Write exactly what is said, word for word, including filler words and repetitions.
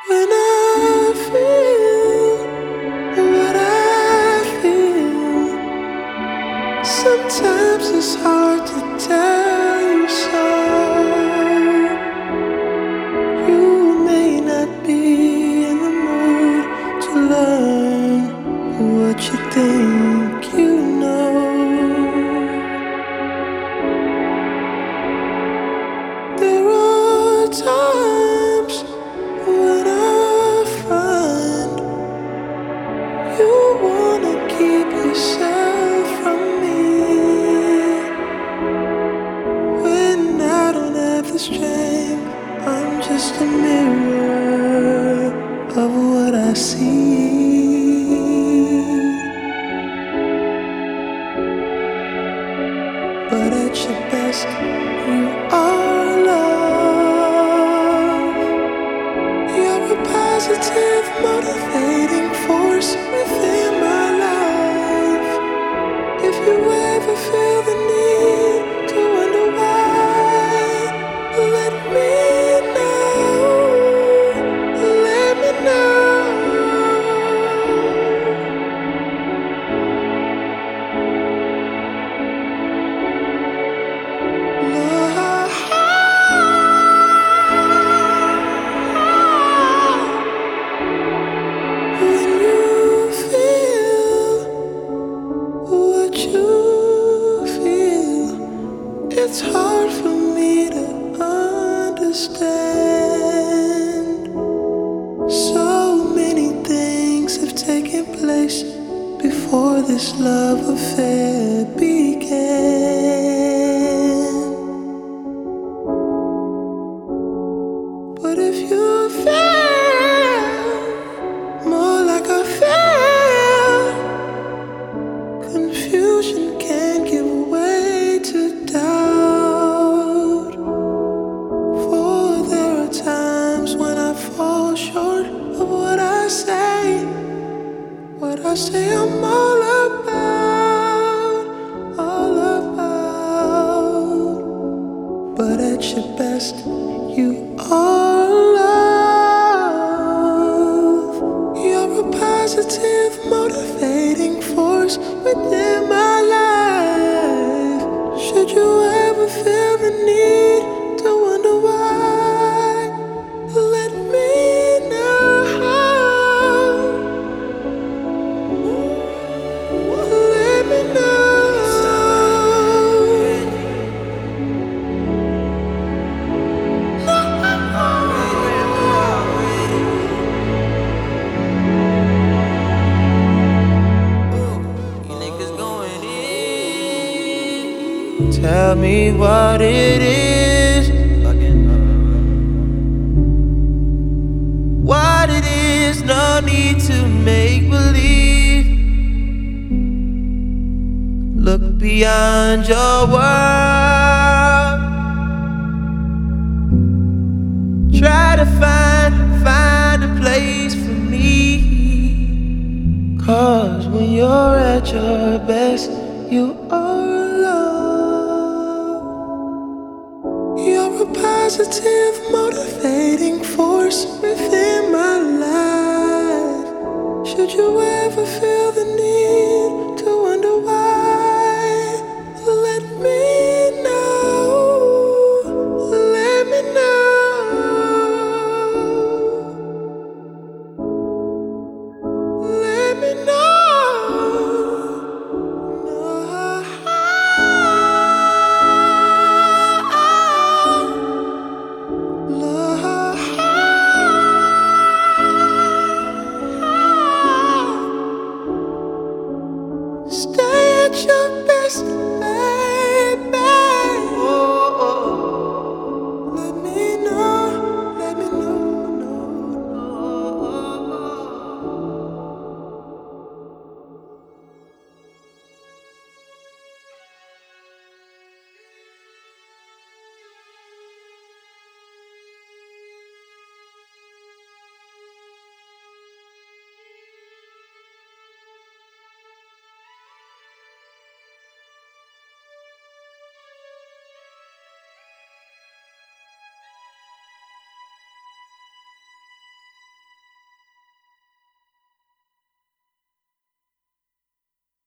When I feel what I feel, sometimes it's hard to tell you so. You may not be in the mood to learn what you think you know. There are times when I find you wanna keep yourself from me, when I don't have the strength. I'm just a mirror of what I see. But at your best, you are love. You're a positive, motivating force within my life. If you ever feel the need to wonder why, let me know. Let me know. When you feel what you feel, it's hard for me to understand. So many things have taken place before this love affair began. But if you feel more like I feel, confusion can give way to doubt. For there are times when I fall short of what I say, what I say I'm all about, all about. But at your best, you are love. You're a positive, motivating force within my life. Should you ever feel the need to wonder why, let me know. Let me know. Tell me what it is, what it is, no need to make believe. Look beyond your world, try to find, find a place for me. Cause when you're at your best, you are love. You're a positive, motivating force